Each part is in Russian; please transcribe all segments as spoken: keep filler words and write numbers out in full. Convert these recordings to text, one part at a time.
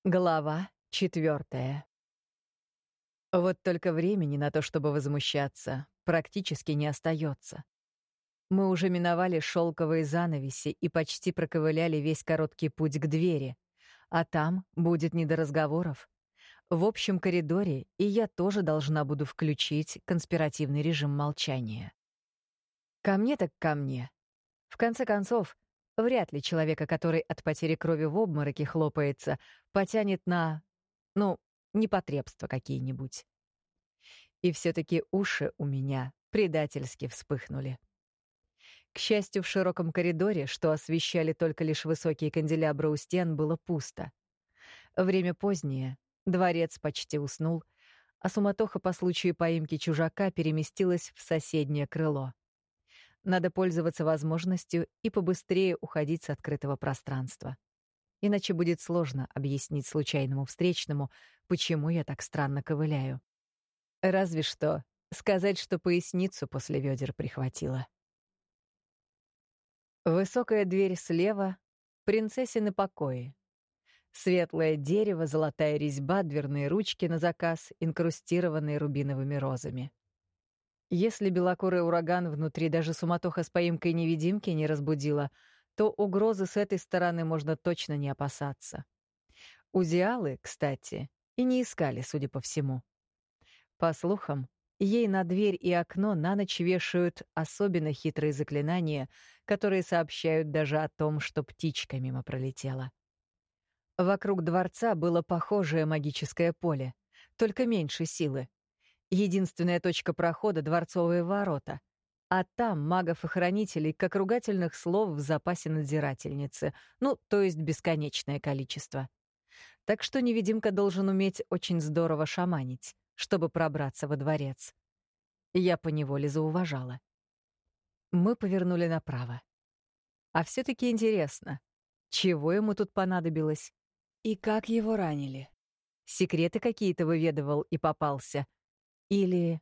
Глава четвертая. Вот только времени на то, чтобы возмущаться, практически не остается. Мы уже миновали шелковые занавеси и почти проковыляли весь короткий путь к двери, а там будет не до разговоров. В общем коридоре и я тоже должна буду включить конспиративный режим молчания. Ко мне так ко мне. В конце концов, вряд ли человека, который от потери крови в обмороке хлопается, потянет на, ну, непотребства какие-нибудь. И все-таки уши у меня предательски вспыхнули. К счастью, в широком коридоре, что освещали только лишь высокие канделябры у стен, было пусто. Время позднее, дворец почти уснул, а суматоха по случаю поимки чужака переместилась в соседнее крыло. Надо пользоваться возможностью и побыстрее уходить с открытого пространства. Иначе будет сложно объяснить случайному встречному, почему я так странно ковыляю. Разве что сказать, что поясницу после ведер прихватила. Высокая дверь слева — принцессины покои. Светлое дерево, золотая резьба, дверные ручки на заказ, инкрустированные рубиновыми розами. Если белокурый ураган внутри даже суматоха с поимкой невидимки не разбудила, то угрозы с этой стороны можно точно не опасаться. Узиалы, кстати, и не искали, судя по всему. По слухам, ей на дверь и окно на ночь вешают особенно хитрые заклинания, которые сообщают даже о том, что птичка мимо пролетела. Вокруг дворца было похожее магическое поле, только меньше силы. Единственная точка прохода — дворцовые ворота, а там магов и хранителей, как ругательных слов в запасе надзирательницы, ну, то есть бесконечное количество. Так что невидимка должен уметь очень здорово шаманить, чтобы пробраться во дворец. Я поневоле зауважала. Мы повернули направо. А все-таки интересно, чего ему тут понадобилось? И как его ранили? Секреты какие-то выведывал и попался? Или...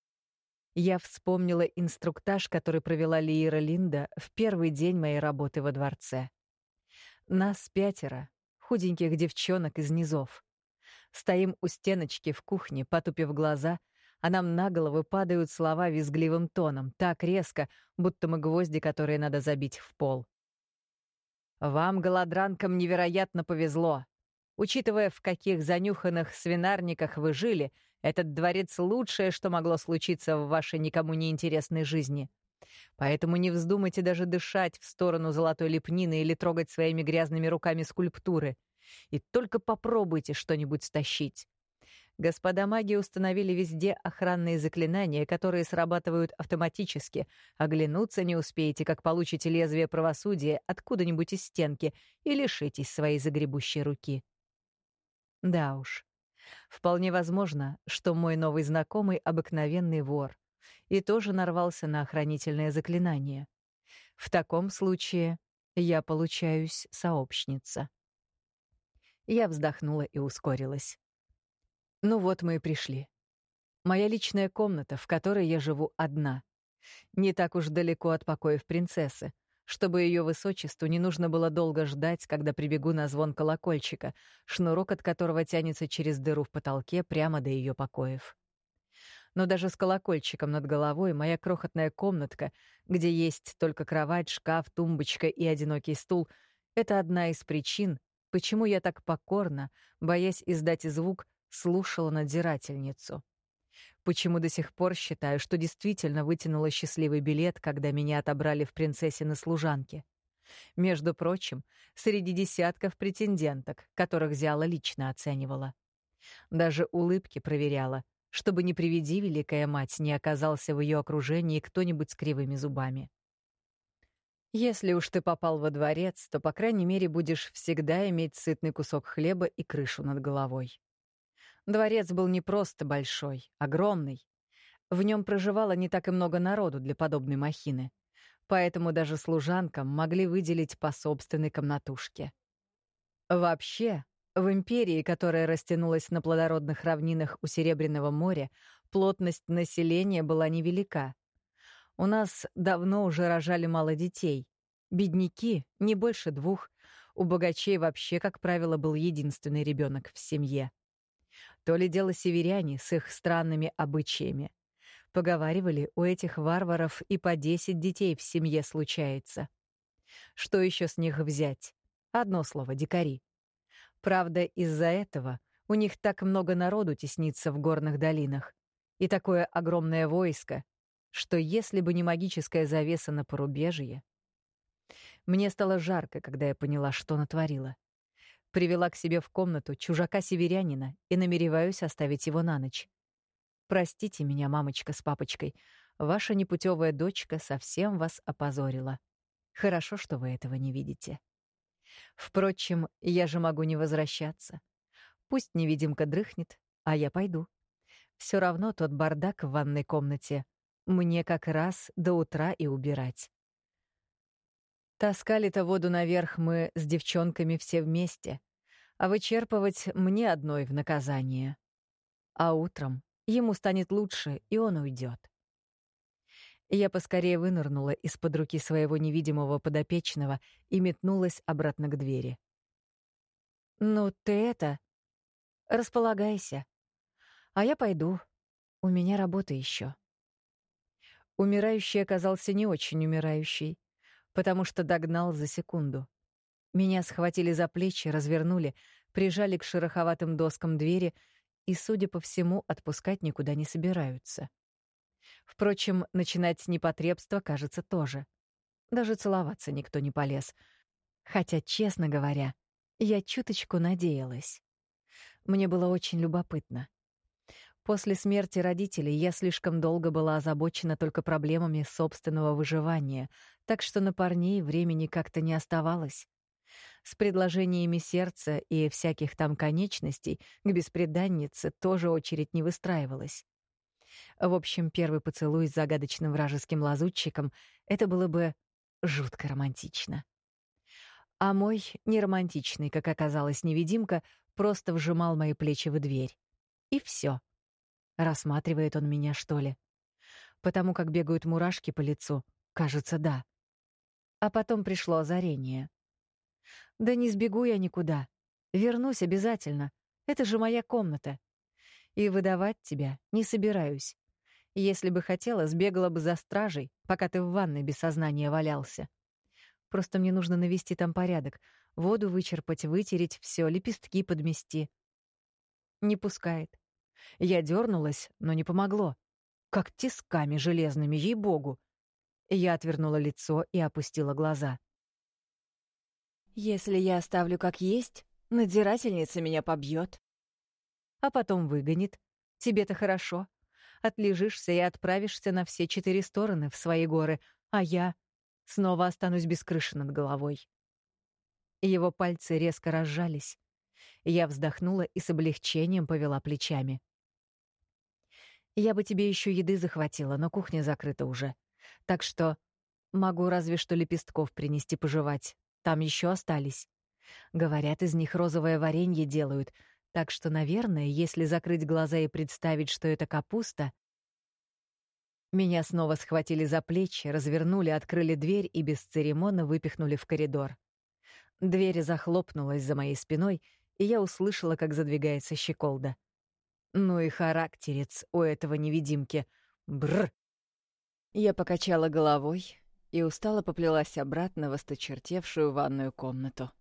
Я вспомнила инструктаж, который провела Лиира Линда в первый день моей работы во дворце. Нас пятеро, худеньких девчонок из низов. Стоим у стеночки в кухне, потупив глаза, а нам на головы падают слова визгливым тоном, так резко, будто мы гвозди, которые надо забить в пол. «Вам, голодранкам, невероятно повезло. Учитывая, в каких занюханных свинарниках вы жили, этот дворец — лучшее, что могло случиться в вашей никому не интересной жизни. Поэтому не вздумайте даже дышать в сторону золотой лепнины или трогать своими грязными руками скульптуры. И только попробуйте что-нибудь стащить. Господа маги установили везде охранные заклинания, которые срабатывают автоматически. Оглянуться не успеете, как получите лезвие правосудия откуда-нибудь из стенки и лишитесь своей загребущей руки». Да уж. Вполне возможно, что мой новый знакомый — обыкновенный вор и тоже нарвался на охранительное заклинание. В таком случае я получаюсь сообщница. Я вздохнула и ускорилась. Ну вот мы и пришли. Моя личная комната, в которой я живу одна. Не так уж далеко от покоев принцессы, чтобы ее высочеству не нужно было долго ждать, когда прибегу на звон колокольчика, шнурок от которого тянется через дыру в потолке прямо до ее покоев. Но даже с колокольчиком над головой моя крохотная комнатка, где есть только кровать, шкаф, тумбочка и одинокий стул, — это одна из причин, почему я так покорно, боясь издать звук, слушала надзирательницу. Почему до сих пор считаю, что действительно вытянула счастливый билет, когда меня отобрали в принцессины служанки. Между прочим, среди десятков претенденток, которых Зяла лично оценивала. Даже улыбки проверяла, чтобы не приведи великая мать не оказался в ее окружении кто-нибудь с кривыми зубами. Если уж ты попал во дворец, то, по крайней мере, будешь всегда иметь сытный кусок хлеба и крышу над головой. Дворец был не просто большой, огромный. В нем проживало не так и много народу для подобной махины, поэтому даже служанкам могли выделить по собственной комнатушке. Вообще, в империи, которая растянулась на плодородных равнинах у Серебряного моря, плотность населения была невелика. У нас давно уже рожали мало детей. Бедняки — не больше двух. У богачей вообще, как правило, был единственный ребенок в семье. То ли дело северяне с их странными обычаями. Поговаривали, у этих варваров и по десять детей в семье случается. Что еще с них взять? Одно слово — дикари. Правда, из-за этого у них так много народу теснится в горных долинах и такое огромное войско, что если бы не магическая завеса на порубежье... Мне стало жарко, когда я поняла, что натворила. Привела к себе в комнату чужака-северянина и намереваюсь оставить его на ночь. Простите меня, мамочка с папочкой, ваша непутевая дочка совсем вас опозорила. Хорошо, что вы этого не видите. Впрочем, я же могу не возвращаться. Пусть невидимка дрыхнет, а я пойду. Все равно тот бардак в ванной комнате мне как раз до утра и убирать. Таскали-то воду наверх мы с девчонками все вместе, а вычерпывать мне одной в наказание. А утром ему станет лучше, и он уйдет. Я поскорее вынырнула из-под руки своего невидимого подопечного и метнулась обратно к двери. «Ну ты это... располагайся. А я пойду. У меня работа еще». Умирающий оказался не очень умирающий, потому что догнал за секунду. Меня схватили за плечи, развернули, прижали к шероховатым доскам двери и, судя по всему, отпускать никуда не собираются. Впрочем, начинать с непотребства, кажется, тоже. Даже целоваться никто не полез. Хотя, честно говоря, я чуточку надеялась. Мне было очень любопытно. После смерти родителей я слишком долго была озабочена только проблемами собственного выживания, так что на парней времени как-то не оставалось. С предложениями сердца и всяких там конечностей к бесприданнице тоже очередь не выстраивалась. В общем, первый поцелуй с загадочным вражеским лазутчиком — это было бы жутко романтично. А мой, неромантичный, как оказалось, невидимка, просто вжимал мои плечи в дверь. И все. Рассматривает он меня, что ли? Потому как бегают мурашки по лицу, кажется, да. А потом пришло озарение. Да не сбегу я никуда. Вернусь обязательно. Это же моя комната. И выдавать тебя не собираюсь. Если бы хотела, сбегала бы за стражей, пока ты в ванной без сознания валялся. Просто мне нужно навести там порядок, воду вычерпать, вытереть, все, лепестки подмести. Не пускает. Я дернулась, но не помогло. Как тисками железными, ей-богу. Я отвернула лицо и опустила глаза. Если я оставлю как есть, надзирательница меня побьет. А потом выгонит. Тебе-то хорошо. Отлежишься и отправишься на все четыре стороны в свои горы, а я снова останусь без крыши над головой. Его пальцы резко разжались. Я вздохнула и с облегчением повела плечами. Я бы тебе еще еды захватила, но кухня закрыта уже. Так что могу разве что лепестков принести пожевать. Там еще остались. Говорят, из них розовое варенье делают, так что, наверное, если закрыть глаза и представить, что это капуста... Меня снова схватили за плечи, развернули, открыли дверь и без церемонно выпихнули в коридор. Дверь захлопнулась за моей спиной, и я услышала, как задвигается щеколда. Ну и характерец у этого невидимки. Бррр. Я покачала головой и устало поплелась обратно в осточертевшую ванную комнату.